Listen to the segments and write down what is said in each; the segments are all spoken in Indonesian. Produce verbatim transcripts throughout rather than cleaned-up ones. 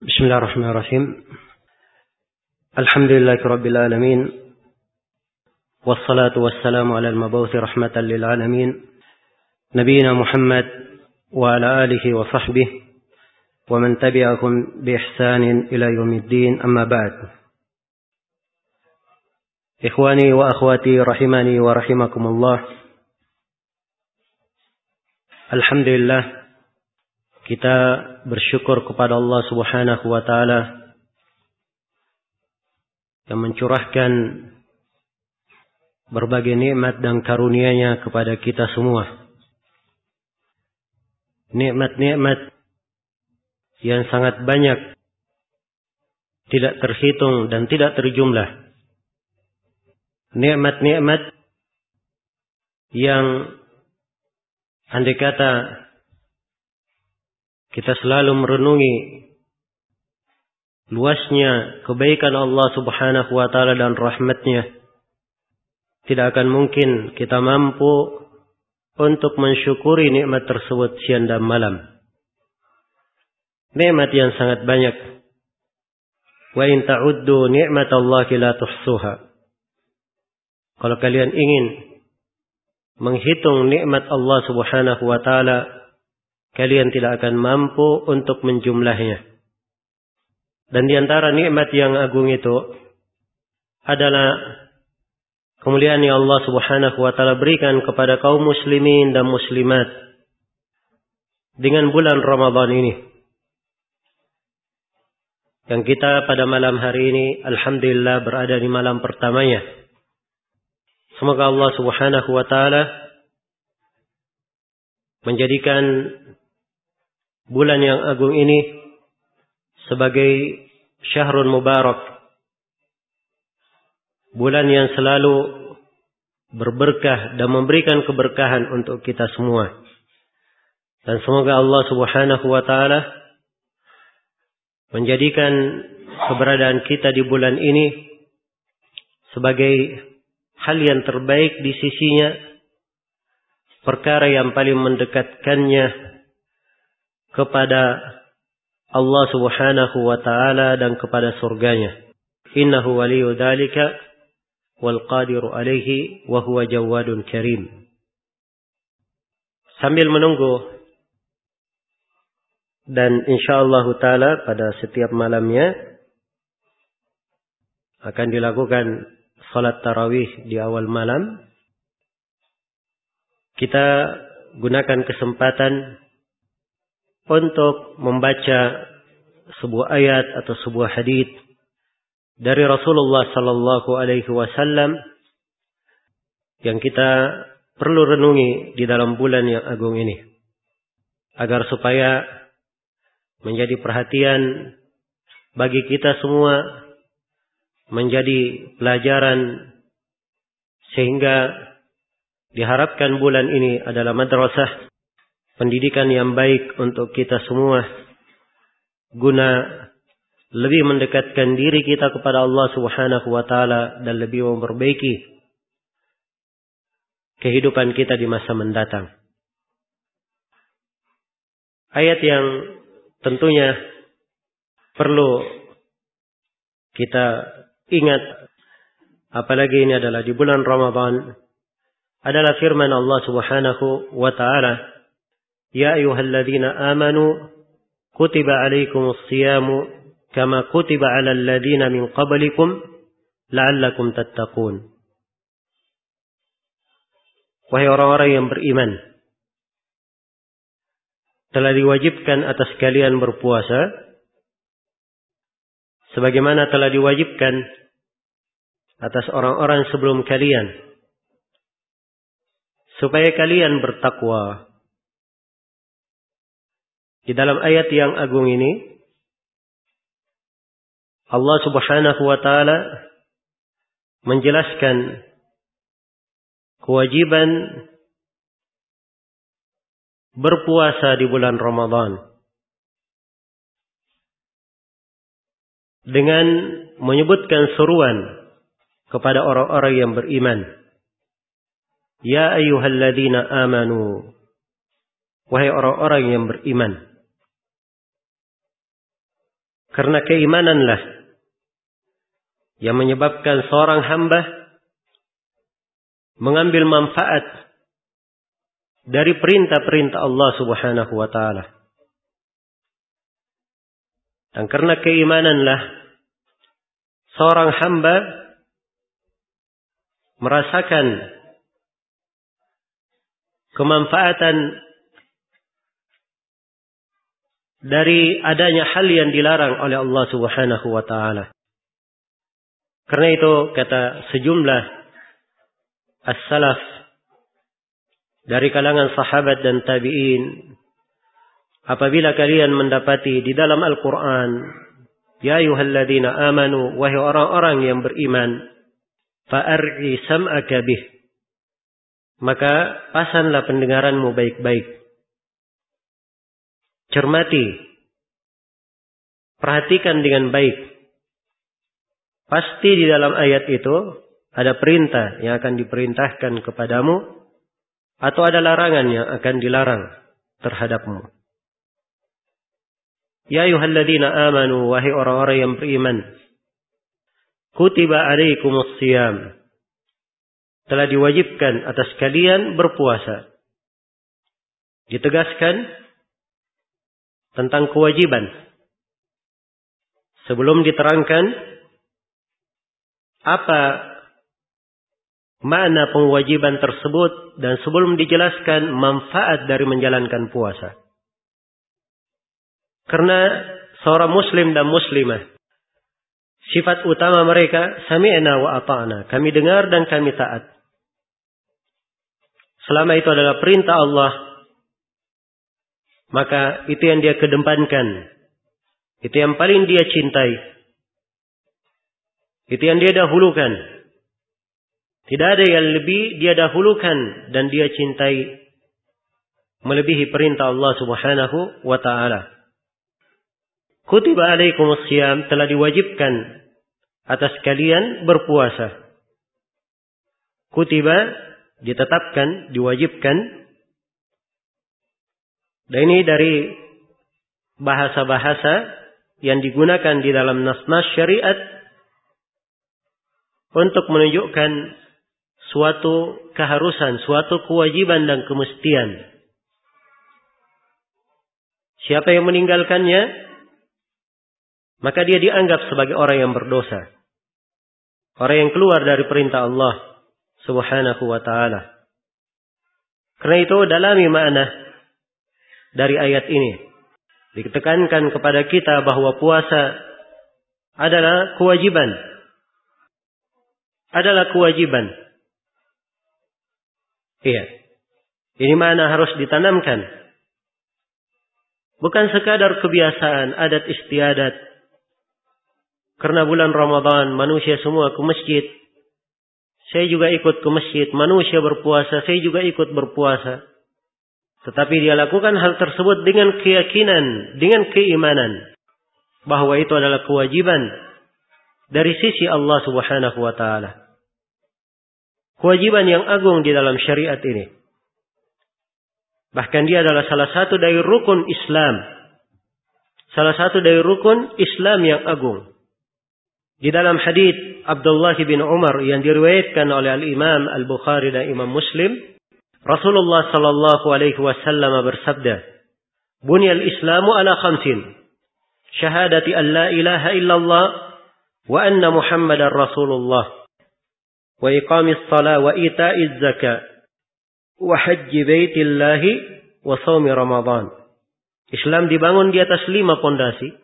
Bismillahirrahmanirrahim. Alhamdulillahirabbil alamin. Wassalatu wassalamu ala al-mab'uutsi rahmatan lil alamin. Nabiyyina Muhammad wa ala alihi wa sahbihi wa man tabi'ahum bi ihsanin ila yaumiddin. Amma ba'd. Ikhwani wa akhwati rahimani wa rahimakumullah. Alhamdulillah, kita bersyukur kepada Allah Subhanahu wa taala yang mencurahkan berbagai nikmat dan karunia-Nya kepada kita semua. Nikmat-nikmat yang sangat banyak, tidak terhitung dan tidak terjumlah. Nikmat-nikmat yang andai kata kita selalu merenungi luasnya kebaikan Allah Subhanahu wa taala dan rahmat-Nya, tidak akan mungkin kita mampu untuk mensyukuri nikmat tersebut siang dan malam. Nikmat yang sangat banyak. Wa in ta'uddu ni'matallahi la tuhsuha. Kalau kalian ingin menghitung nikmat Allah Subhanahu wa taala, kalian tidak akan mampu untuk menjumlahnya. Dan di antara nikmat yang agung itu adalah kemuliaan yang Allah Subhanahu wa taala berikan kepada kaum muslimin dan muslimat dengan bulan Ramadan ini. Yang kita pada malam hari ini alhamdulillah berada di malam pertamanya. Semoga Allah Subhanahu wa taala menjadikan bulan yang agung ini sebagai syahrun mubarak, bulan yang selalu berberkah dan memberikan keberkahan untuk kita semua. Dan semoga Allah Subhanahu wa taala menjadikan keberadaan kita di bulan ini sebagai hal yang terbaik di sisinya, perkara yang paling mendekatkannya kepada Allah Subhanahu wa taala dan kepada surganya. Innahu waliyyu dzalika wal qadiru alaihi wa huwa jawadun karim. Sambil menunggu dan insyaallah taala pada setiap malamnya akan dilakukan salat tarawih di awal malam, kita gunakan kesempatan untuk membaca sebuah ayat atau sebuah hadits dari Rasulullah sallallahu alaihi wasallam yang kita perlu renungi di dalam bulan yang agung ini, agar supaya menjadi perhatian bagi kita semua, menjadi pelajaran, sehingga diharapkan bulan ini adalah madrasah pendidikan yang baik untuk kita semua, guna lebih mendekatkan diri kita kepada Allah Subhanahu wa taala dan lebih memperbaiki kehidupan kita di masa mendatang. Ayat yang tentunya perlu kita ingat, apalagi ini adalah di bulan Ramadan, adalah firman Allah Subhanahu wa taala, Ya ayyuhalladzina amanu kutiba alaikumus siyamu kama kutiba alal ladzina min qablikum la'allakum tattaqun. Wahai orang-orang yang beriman, telah diwajibkan atas kalian berpuasa sebagaimana telah diwajibkan atas orang-orang sebelum kalian, supaya kalian bertakwa. Di dalam ayat yang agung ini, Allah Subhanahu wa taala menjelaskan kewajiban berpuasa di bulan Ramadan dengan menyebutkan seruan kepada orang-orang yang beriman. Ya ayyuhalladzina amanu, wahai orang-orang yang beriman. Karena keimananlah yang menyebabkan seorang hamba mengambil manfaat dari perintah-perintah Allah Subhanahu wa taala. Dan karena keimananlah seorang hamba merasakan kemanfaatan dari adanya hal yang dilarang oleh Allah Subhanahu wa taala. Karena itu kata sejumlah as-salaf dari kalangan sahabat dan tabi'in, apabila kalian mendapati di dalam Al-Quran, ya ayyuhalladzina amanu, wahai orang-orang yang beriman, fa'ar'i sam'aka bih, maka pasanglah pendengaranmu baik-baik. Cermati, perhatikan dengan baik. Pasti di dalam ayat itu ada perintah yang akan diperintahkan kepadamu, atau ada larangan yang akan dilarang terhadapmu. Ya ayyuhalladzina amanu, wahai orang-orang yang beriman, kutiba alaikumus shiyam, telah diwajibkan atas kalian berpuasa. Ditegaskan tentang kewajiban sebelum diterangkan apa makna kewajiban tersebut dan sebelum dijelaskan manfaat dari menjalankan puasa. Karena seorang muslim dan muslimah, sifat utama mereka sami'na wa ata'na, kami dengar dan kami taat. Selama itu adalah perintah Allah, maka itu yang dia kedepankan, itu yang paling dia cintai, itu yang dia dahulukan. Tidak ada yang lebih dia dahulukan dan dia cintai melebihi perintah Allah Subhanahu wa taala. Kutiba alaikumus shiyam, telah diwajibkan atas kalian berpuasa. Kutiba, ditetapkan, diwajibkan. Dan ini dari bahasa-bahasa yang digunakan di dalam nas-nas syariat untuk menunjukkan suatu keharusan, suatu kewajiban dan kemestian. Siapa yang meninggalkannya, maka dia dianggap sebagai orang yang berdosa. Orang yang keluar dari perintah Allah Subhanahu wa ta'ala. Karena itu dalami makna dari ayat ini. Ditekankan kepada kita bahwa puasa adalah kewajiban. Adalah kewajiban. Iya. Ini makna harus ditanamkan. Bukan sekadar kebiasaan, adat istiadat. Karena bulan Ramadan, manusia semua ke masjid. Saya juga ikut ke masjid. Manusia berpuasa, saya juga ikut berpuasa. Tetapi dia lakukan hal tersebut dengan keyakinan, dengan keimanan, bahwa itu adalah kewajiban dari sisi Allah Subhanahu wa ta'ala. Kewajiban yang agung di dalam syariat ini. Bahkan dia adalah salah satu dari rukun Islam. Salah satu dari rukun Islam yang agung. Di dalam hadits Abdullah bin Umar yang diriwayatkan oleh Al-Imam Al-Bukhari dan Imam Muslim, Rasulullah sallallahu alaihi wasallam bersabda, "Bunyal Islamu ala khamsin. Syahadati an la ilaha illallah wa anna Muhammadar Rasulullah. Wa iqamis salat wa ita'iz zakat wa hajji baitillahi wa shaumi Ramadan." Islam dibangun di atas lima pondasi.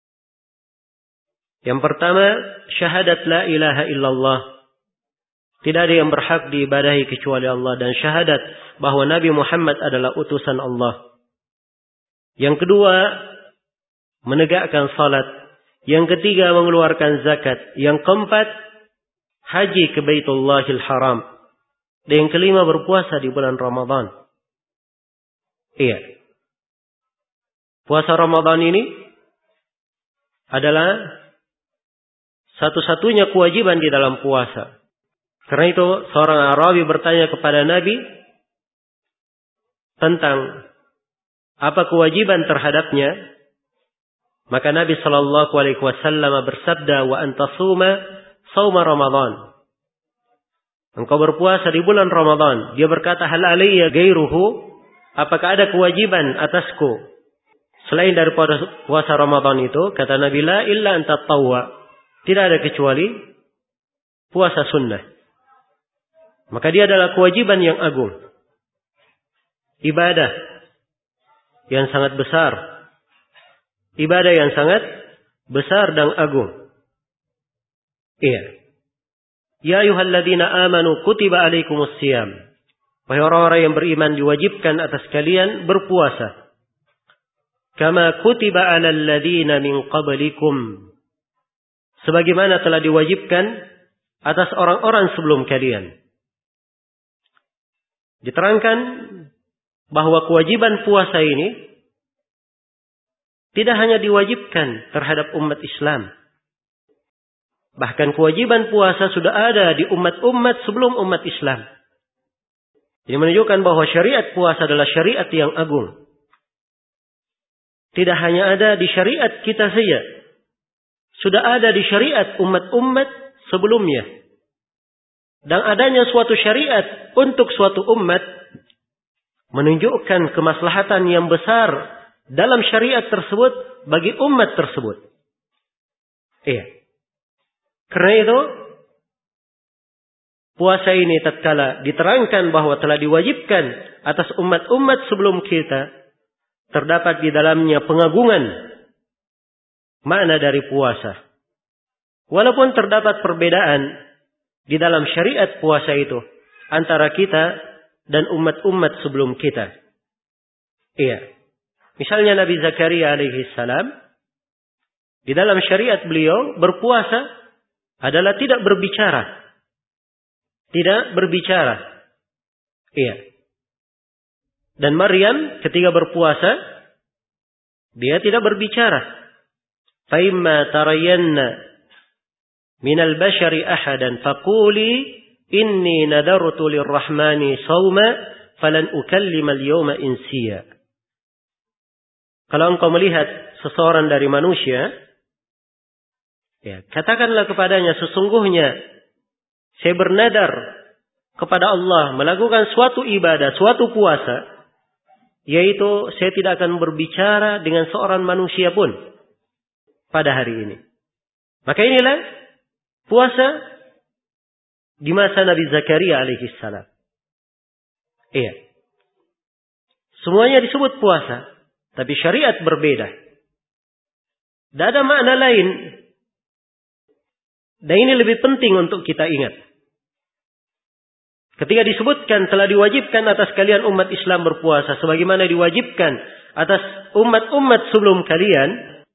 Yang pertama, syahadat la ilaha illallah. Tidak ada yang berhak diibadahi kecuali Allah, dan syahadat bahwa Nabi Muhammad adalah utusan Allah. Yang kedua, menegakkan salat. Yang ketiga, mengeluarkan zakat. Yang keempat, haji ke Baitullahil Haram. Dan yang kelima, berpuasa di bulan Ramadan. Iya. Puasa Ramadan ini adalah satu-satunya kewajiban di dalam puasa. Karena itu seorang Arabi bertanya kepada Nabi tentang apa kewajiban terhadapnya. Maka Nabi sallallahu alaihi wasallam bersabda, "Wa antasuma shauma Ramadan." Engkau berpuasa di bulan Ramadan. Dia berkata, "Hal alayya ghairuhu?" Apakah ada kewajiban atasku selain daripada puasa Ramadan itu? Kata Nabi, "La illa an tatawwa." Tidak ada kecuali puasa sunnah. Maka dia adalah kewajiban yang agung. Ibadah yang sangat besar. Ibadah yang sangat besar dan agung. Iya. Ya ayyuhalladzina amanu kutiba alaikumus shiyam. Wahai orang-orang yang beriman, diwajibkan atas kalian berpuasa. Kama kutiba alal ladzina min qablikum. Sebagaimana telah diwajibkan atas orang-orang sebelum kalian. Diterangkan bahwa kewajiban puasa ini tidak hanya diwajibkan terhadap umat Islam. Bahkan kewajiban puasa sudah ada di umat-umat sebelum umat Islam. Ini menunjukkan bahwa syariat puasa adalah syariat yang agung. Tidak hanya ada di syariat kita saja. Sudah ada di syariat umat-umat sebelumnya. Dan adanya suatu syariat untuk suatu umat menunjukkan kemaslahatan yang besar dalam syariat tersebut bagi umat tersebut. Iya. Karena itu puasa ini tatkala diterangkan bahwa telah diwajibkan atas umat-umat sebelum kita, terdapat di dalamnya pengagungan makna dari puasa. Walaupun terdapat perbedaan di dalam syariat puasa itu antara kita dan umat-umat sebelum kita. Iya. Misalnya Nabi Zakaria alaihi salam, di dalam syariat beliau berpuasa adalah tidak berbicara. Tidak berbicara. Iya. Dan Maryam ketika berpuasa, dia tidak berbicara. Faimma tarayanna minal bashari ahadan faquli inni nadartu lirrahmani sawma falan ukallima al-yawma insiya. Kalau engkau melihat seseorang dari manusia, ya, katakanlah kepadanya, sesungguhnya saya bernadar kepada Allah melakukan suatu ibadah, suatu puasa, yaitu saya tidak akan berbicara dengan seorang manusia pun pada hari ini. Maka inilah puasa di masa Nabi Zakaria alaihi salam. Iya. Semuanya disebut puasa, tapi syariat berbeda. Tidak ada makna lain. Dan ini lebih penting untuk kita ingat. Ketika disebutkan telah diwajibkan atas kalian umat Islam berpuasa, sebagaimana diwajibkan atas umat-umat sebelum kalian,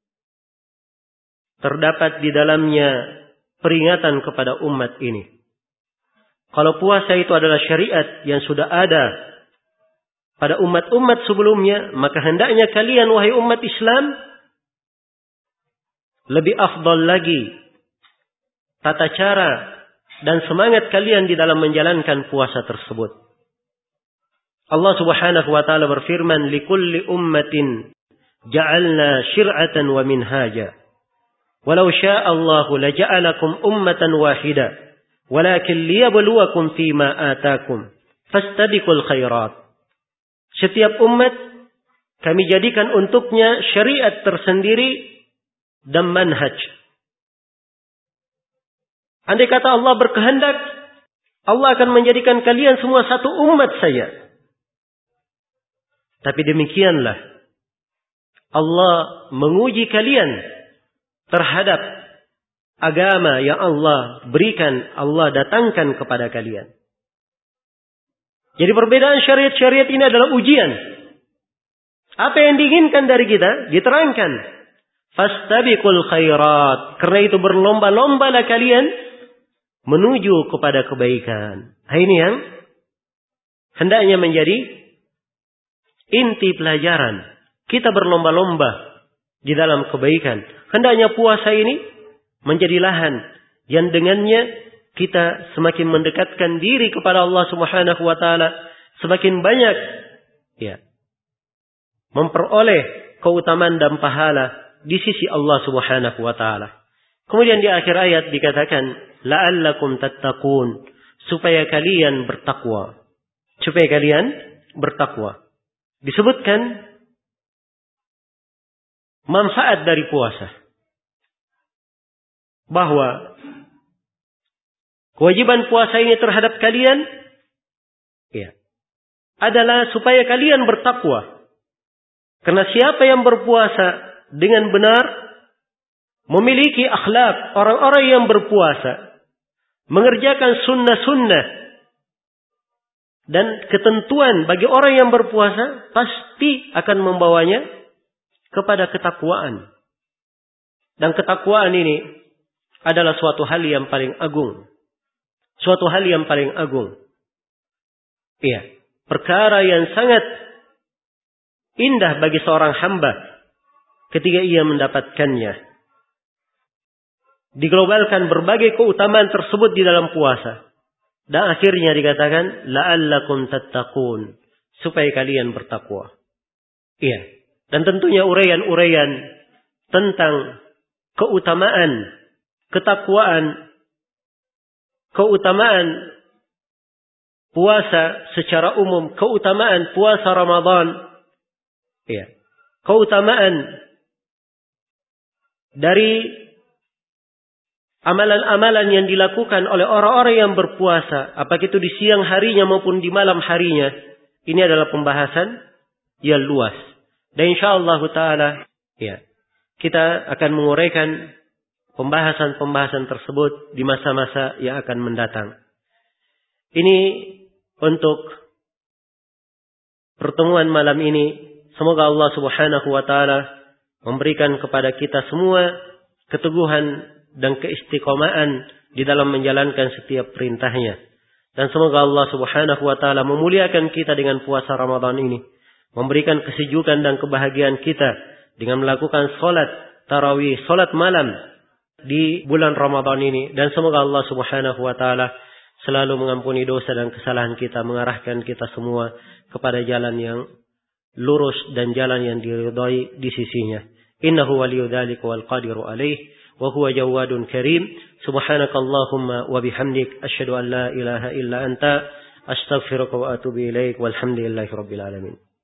terdapat di dalamnya peringatan kepada umat ini. Kalau puasa itu adalah syariat yang sudah ada pada umat-umat sebelumnya, maka hendaknya kalian, wahai umat Islam, lebih afdal lagi tata cara dan semangat kalian di dalam menjalankan puasa tersebut. Allah Subhanahu wa taala berfirman, "Likulli ummatin ja'alna syir'atan wa minhaja. Walau syaa Allah laja'alakum ummatan wahida, walakin liyabluwakum fima atakum. Fastabiqul khairat." Setiap umat kami jadikan untuknya syariat tersendiri dan manhaj. Andai kata Allah berkehendak, Allah akan menjadikan kalian semua satu umat saja. Tapi demikianlah Allah menguji kalian terhadap agama yang Allah berikan, Allah datangkan kepada kalian. Jadi perbedaan syariat-syariat ini adalah ujian. Apa yang diinginkan dari kita diterangkan. Fastabiqul khairat. Karena itu berlomba-lombalah kalian menuju kepada kebaikan. Ini yang hendaknya menjadi inti pelajaran. Kita berlomba-lomba di dalam kebaikan. Hendaknya puasa ini menjadi lahan yang dengannya kita semakin mendekatkan diri kepada Allah Subhanahu wa taala, semakin banyak ya memperoleh keutamaan dan pahala di sisi Allah Subhanahu wa taala. Kemudian di akhir ayat dikatakan la'allakum tattaqun, supaya kalian bertakwa. Supaya kalian bertakwa. Disebutkan manfaat dari puasa. Bahwa kewajiban puasa ini terhadap kalian ya, adalah supaya kalian bertakwa. Karena siapa yang berpuasa dengan benar, memiliki akhlak orang-orang yang berpuasa, mengerjakan sunnah-sunnah dan ketentuan bagi orang yang berpuasa, pasti akan membawanya kepada ketakwaan. Dan ketakwaan ini adalah suatu hal yang paling agung. Suatu hal yang paling agung. Iya, perkara yang sangat indah bagi seorang hamba ketika ia mendapatkannya. Diglobalkan berbagai keutamaan tersebut di dalam puasa. Dan akhirnya dikatakan la'allakum tattaqun, supaya kalian bertakwa. Iya. Dan tentunya uraian-uraian tentang keutamaan ketakwaan, keutamaan puasa secara umum, keutamaan puasa Ramadan, ya, keutamaan dari amalan-amalan yang dilakukan oleh orang-orang yang berpuasa, apakah itu di siang harinya maupun di malam harinya, ini adalah pembahasan yang luas. Dan insyaallah taala, ya, kita akan menguraikan pembahasan-pembahasan tersebut di masa-masa yang akan mendatang. Ini untuk pertemuan malam ini. Semoga Allah Subhanahu wa taala memberikan kepada kita semua keteguhan dan keistiqomahan di dalam menjalankan setiap perintahnya. Dan semoga Allah Subhanahu wa taala memuliakan kita dengan puasa Ramadan ini, memberikan kesejukan dan kebahagiaan kita dengan melakukan salat tarawih, salat malam di bulan Ramadan ini. Dan semoga Allah Subhanahu wa taala selalu mengampuni dosa dan kesalahan kita, mengarahkan kita semua kepada jalan yang lurus dan jalan yang diridhai di sisinya. Innahu waliyyu dzalika wal qadiru alaih wa huwa jawadun karim. Subhanakallahumma wa bihamdik asyhadu an la ilaha illa anta astaghfiruka wa atubu ilaik walhamdulillahi rabbil alamin.